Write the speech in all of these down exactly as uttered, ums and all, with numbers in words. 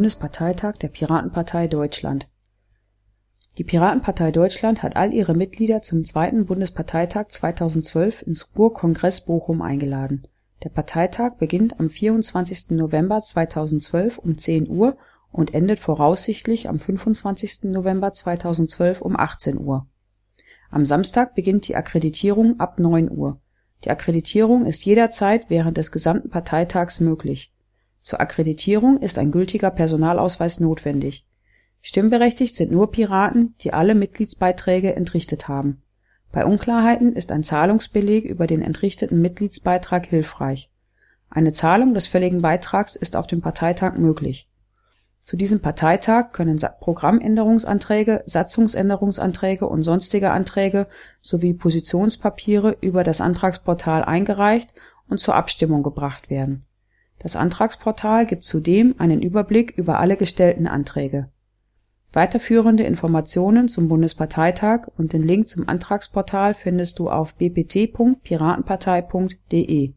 Bundesparteitag der Piratenpartei Deutschland. Die Piratenpartei Deutschland hat all ihre Mitglieder zum zweiten Bundesparteitag zweitausendzwölf ins Ruhr-Kongress Bochum eingeladen. Der Parteitag beginnt am vierundzwanzigsten November zweitausendzwölf um zehn Uhr und endet voraussichtlich am fünfundzwanzigsten November zweitausendzwölf um achtzehn Uhr. Am Samstag beginnt die Akkreditierung ab neun Uhr. Die Akkreditierung ist jederzeit während des gesamten Parteitags möglich. Zur Akkreditierung ist ein gültiger Personalausweis notwendig. Stimmberechtigt sind nur Piraten, die alle Mitgliedsbeiträge entrichtet haben. Bei Unklarheiten ist ein Zahlungsbeleg über den entrichteten Mitgliedsbeitrag hilfreich. Eine Zahlung des fälligen Beitrags ist auf dem Parteitag möglich. Zu diesem Parteitag können Programmänderungsanträge, Satzungsänderungsanträge und sonstige Anträge sowie Positionspapiere über das Antragsportal eingereicht und zur Abstimmung gebracht werden. Das Antragsportal gibt zudem einen Überblick über alle gestellten Anträge. Weiterführende Informationen zum Bundesparteitag und den Link zum Antragsportal findest du auf b p t punkt piratenpartei punkt d e.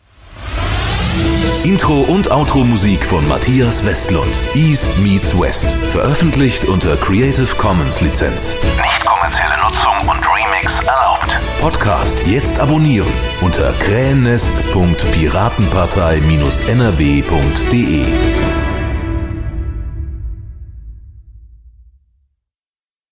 Intro und Outro-Musik von Matthias Westlund. East meets West. Veröffentlicht unter Creative Commons Lizenz. Nicht kommerzielle Nutzung und Remix erlaubt. Podcast jetzt abonnieren unter krähennest punkt piratenpartei Bindestrich n r w punkt d e.